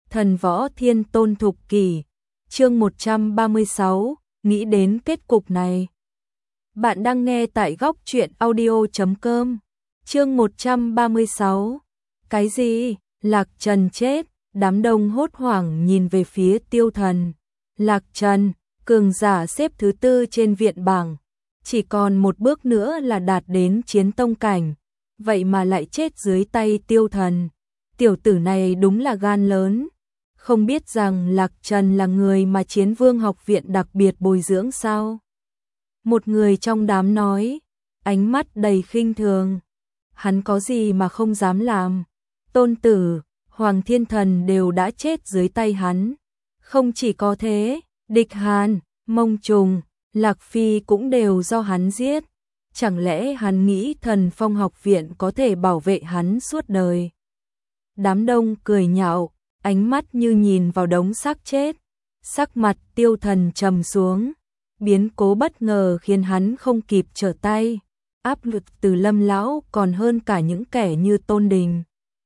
Thần võ thiên tôn thục kỷ, chương 136, nghĩ đến kết cục này. Bạn đang nghe tại góc truyện audio.com, chương 136. Cái gì? Lạc Trần chết, đám đông hốt hoảng nhìn về phía Tiêu Thần. Lạc Trần, cường giả xếp thứ 4 trên viện bảng, chỉ còn một bước nữa là đạt đến chiến tông cảnh, vậy mà lại chết dưới tay Tiêu Thần. Tiểu tử này đúng là gan lớn, không biết rằng Lạc Trần là người mà Chiến Vương học viện đặc biệt bồi dưỡng sao? Một người trong đám nói, ánh mắt đầy khinh thường. Hắn có gì mà không dám làm? Tôn Tử, Hoàng Thiên Thần đều đã chết dưới tay hắn. Không chỉ có thế, Địch Hàn, Mông Trùng, Lạc Phi cũng đều do hắn giết. Chẳng lẽ hắn nghĩ Thần Phong học viện có thể bảo vệ hắn suốt đời? Đám đông cười nhạo, ánh mắt như nhìn vào đống xác chết. Sắc mặt Tiêu Thần trầm xuống, biến cố bất ngờ khiến hắn không kịp trở tay. Áp lực từ Lâm lão còn hơn cả những kẻ như Tôn Đình.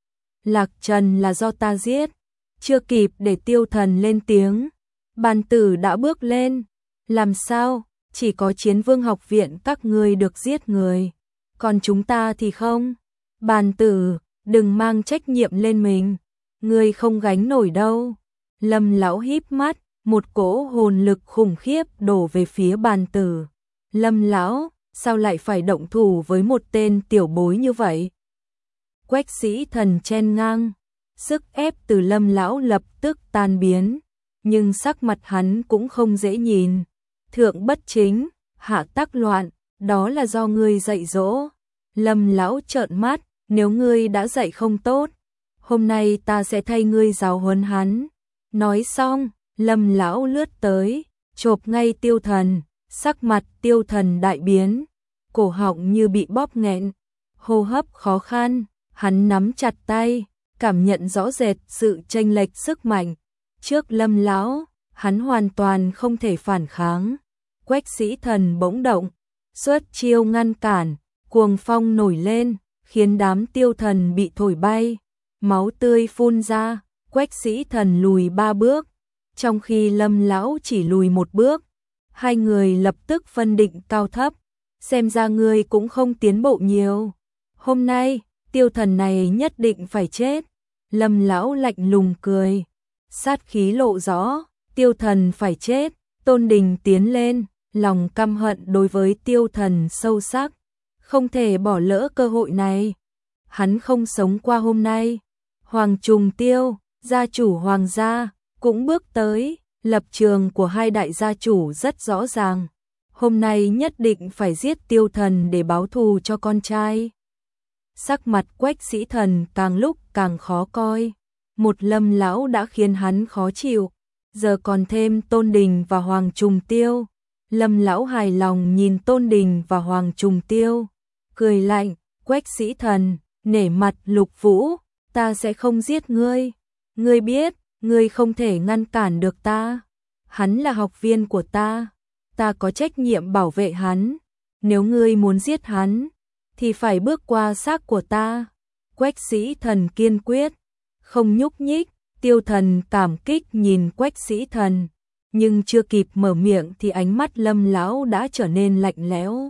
Lạc Trần là do ta giết. Chưa kịp để Tiêu Thần lên tiếng, Bàn Tử đã bước lên. Làm sao? Chỉ có Chiến Vương học viện các ngươi được giết người, còn chúng ta thì không. Bàn Tử, đừng mang trách nhiệm lên mình, ngươi không gánh nổi đâu. Lâm lão híp mắt, một cỗ hồn lực khủng khiếp đổ về phía Bàn Tử. Lâm lão, sao lại phải động thủ với một tên tiểu bối như vậy? Quách Sĩ Thần chen ngang, sức ép từ Lâm lão lập tức tan biến, nhưng sắc mặt hắn cũng không dễ nhìn. Thượng bất chính, hạ tắc loạn, đó là do ngươi dạy dỗ. Lâm lão trợn mắt, nếu ngươi đã dạy không tốt, hôm nay ta sẽ thay ngươi giáo huấn hắn. Nói xong, Lâm lão lướt tới, chộp ngay Tiêu Thần. Sắc mặt Tiêu Thần đại biến, cổ họng như bị bóp nghẹn, hô hấp khó khăn. Hắn nắm chặt tay, cảm nhận rõ rệt sự chênh lệch sức mạnh. Trước Lâm lão, hắn hoàn toàn không thể phản kháng. Quách Sĩ Thần bỗng động, xuất chiêu ngăn cản, cuồng phong nổi lên, khiến đám Tiêu Thần bị thổi bay, máu tươi phun ra. Quách Sĩ Thần lùi 3 bước, trong khi Lâm lão chỉ lùi 1 bước. Hai người lập tức phân định cao thấp, xem ra ngươi cũng không tiến bộ nhiều. Hôm nay, Tiêu Thần này nhất định phải chết. Lâm lão lạnh lùng cười, sát khí lộ rõ, Tiêu Thần phải chết. Tôn Đình tiến lên, lòng căm hận đối với Tiêu Thần sâu sắc, không thể bỏ lỡ cơ hội này. Hắn không sống qua hôm nay. Hoàng Trùng Tiêu, gia chủ Hoàng gia, cũng bước tới. Lập trường của hai đại gia chủ rất rõ ràng, hôm nay nhất định phải giết Tiêu Thần để báo thù cho con trai. Sắc mặt Quách Sĩ Thần càng lúc càng khó coi, một Lâm lão đã khiến hắn khó chịu, giờ còn thêm Tôn Đình và Hoàng Trùng Tiêu. Lâm lão hài lòng nhìn Tôn Đình và Hoàng Trùng Tiêu, cười lạnh, Quách Sĩ Thần, nể mặt Lục Vũ, ta sẽ không giết ngươi. Ngươi biết, ngươi không thể ngăn cản được ta. Hắn là học viên của ta có trách nhiệm bảo vệ hắn. Nếu ngươi muốn giết hắn, thì phải bước qua xác của ta. Quách Sĩ Thần kiên quyết, không nhúc nhích. Tiêu Thần cảm kích nhìn Quách Sĩ Thần, nhưng chưa kịp mở miệng thì ánh mắt Lâm lão đã trở nên lạnh lẽo.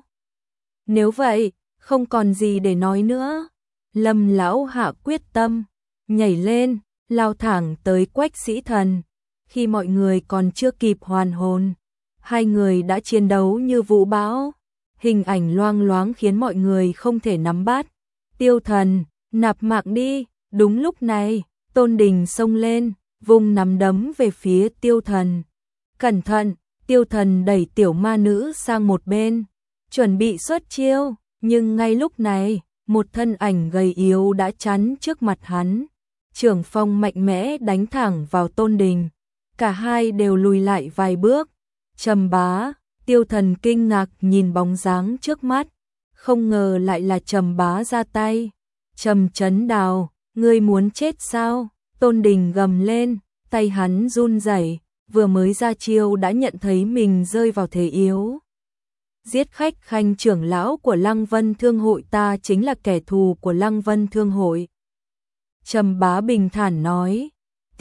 Nếu vậy, không còn gì để nói nữa. Lâm lão hạ quyết tâm, nhảy lên, lao thẳng tới Quách Sĩ Thần. Khi mọi người còn chưa kịp hoàn hồn, hai người đã chiến đấu như vũ bão, hình ảnh loang loáng khiến mọi người không thể nắm bắt. Tiêu Thần, nạp mạng đi. Đúng lúc này, Tôn Đình xông lên, vung nắm đấm về phía Tiêu Thần. Cẩn thận! Tiêu Thần đẩy tiểu ma nữ sang một bên, chuẩn bị xuất chiêu, nhưng ngay lúc này, một thân ảnh gầy yếu đã chắn trước mặt hắn. Trưởng phong mạnh mẽ đánh thẳng vào Tôn Đình, cả hai đều lùi lại vài bước. Trầm Bá, Tiêu Thần kinh ngạc nhìn bóng dáng trước mắt, không ngờ lại là Trầm Bá ra tay. Trầm Chấn Đào, ngươi muốn chết sao? Tôn Đình gầm lên, tay hắn run rẩy, vừa mới ra chiêu đã nhận thấy mình rơi vào thế yếu. Giết khách khanh trưởng lão của Lăng Vân Thương hội, ta chính là kẻ thù của Lăng Vân Thương hội. Trầm Bá bình thản nói.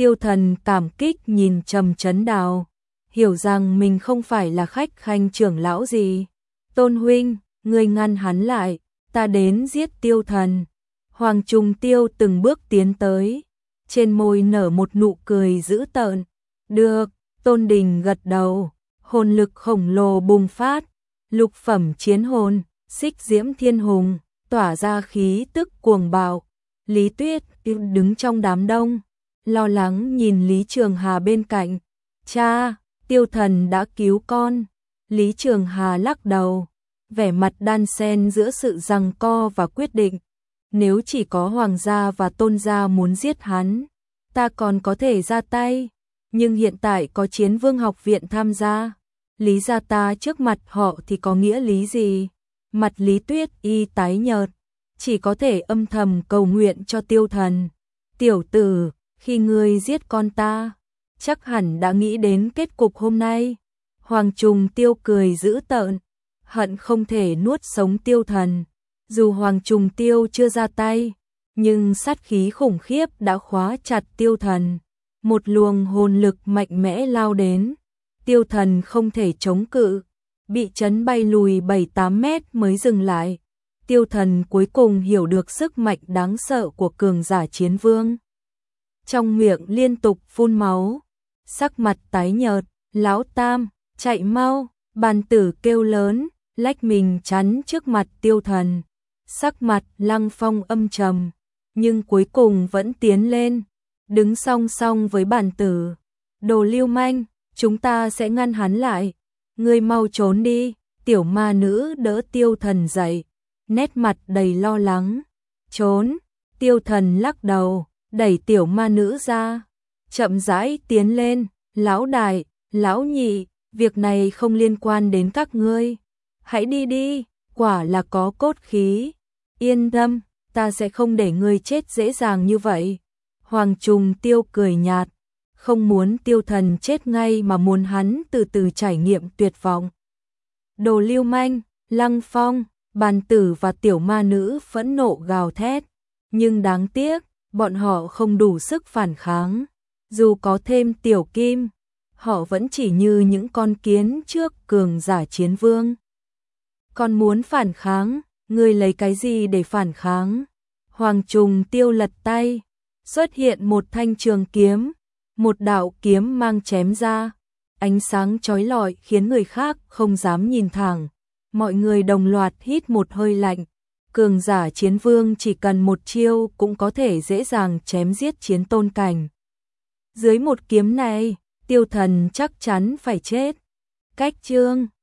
Tiêu Thần cảm kích nhìn Trầm Chấn Đào, hiểu rằng mình không phải là khách khanh trưởng lão gì. Tôn huynh, ngươi ngăn hắn lại, ta đến giết Tiêu Thần. Hoàng Trùng Tiêu từng bước tiến tới, trên môi nở một nụ cười dữ tợn. Được, Tôn Đình gật đầu, hồn lực khổng lồ bùng phát, lục phẩm chiến hồn, xích diễm thiên hùng, tỏa ra khí tức cuồng bạo. Lý Tuyết đứng trong đám đông, lo lắng nhìn Lý Trường Hà bên cạnh. Cha, Tiêu Thần đã cứu con. Lý Trường Hà lắc đầu, vẻ mặt đan xen giữa sự giằng co và quyết định. Nếu chỉ có Hoàng gia và Tôn gia muốn giết hắn, ta còn có thể ra tay. Nhưng hiện tại có Chiến Vương học viện tham gia, Lý gia ta trước mặt họ thì có nghĩa lý gì? Mặt Lý Tuyết y tái nhợt, chỉ có thể âm thầm cầu nguyện cho Tiêu Thần. Tiểu tử, khi ngươi giết con ta, chắc hẳn đã nghĩ đến kết cục hôm nay. Hoàng Trùng Tiêu cười dữ tợn, hận không thể nuốt sống Tiêu Thần. Dù Hoàng Trùng Tiêu chưa ra tay, nhưng sát khí khủng khiếp đã khóa chặt Tiêu Thần. Một luồng hồn lực mạnh mẽ lao đến, Tiêu Thần không thể chống cự, bị chấn bay lùi 7-8 mét mới dừng lại. Tiêu Thần cuối cùng hiểu được sức mạnh đáng sợ của cường giả chiến vương. Trong miệng liên tục phun máu, sắc mặt tái nhợt. Lão Tam, chạy mau! Bàn tử kêu lớn, lách mình chắn trước mặt Tiêu Thần. Sắc mặt Lăng Phong âm trầm, nhưng cuối cùng vẫn tiến lên, đứng song song với bàn tử. Đồ lưu manh, chúng ta sẽ ngăn hắn lại. Ngươi mau trốn đi. Tiểu ma nữ đỡ Tiêu Thần dậy, nét mặt đầy lo lắng. Trốn! Tiêu Thần lắc đầu, đẩy tiểu ma nữ ra, chậm rãi tiến lên. Lão đại, lão nhị, việc này không liên quan đến các ngươi. Hãy đi đi, quả là có cốt khí. Yên tâm, ta sẽ không để ngươi chết dễ dàng như vậy. Hoàng Trùng Tiêu cười nhạt, không muốn Tiêu Thần chết ngay mà muốn hắn từ từ trải nghiệm tuyệt vọng. Đồ lưu manh, Lăng Phong, bàn tử và tiểu ma nữ phẫn nộ gào thét, nhưng đáng tiếc, bọn họ không đủ sức phản kháng. Dù có thêm tiểu kim, họ vẫn chỉ như những con kiến trước cường giả chiến vương. Còn muốn phản kháng, ngươi lấy cái gì để phản kháng? Hoàng Trùng Tiêu lật tay, xuất hiện một thanh trường kiếm, một đạo kiếm mang chém ra, ánh sáng chói lọi khiến người khác không dám nhìn thẳng. Mọi người đồng loạt hít một hơi lạnh. Cường giả chiến vương chỉ cần một chiêu cũng có thể dễ dàng chém giết chiến tôn cảnh. Dưới một kiếm này, Tiêu Thần chắc chắn phải chết. Cách chương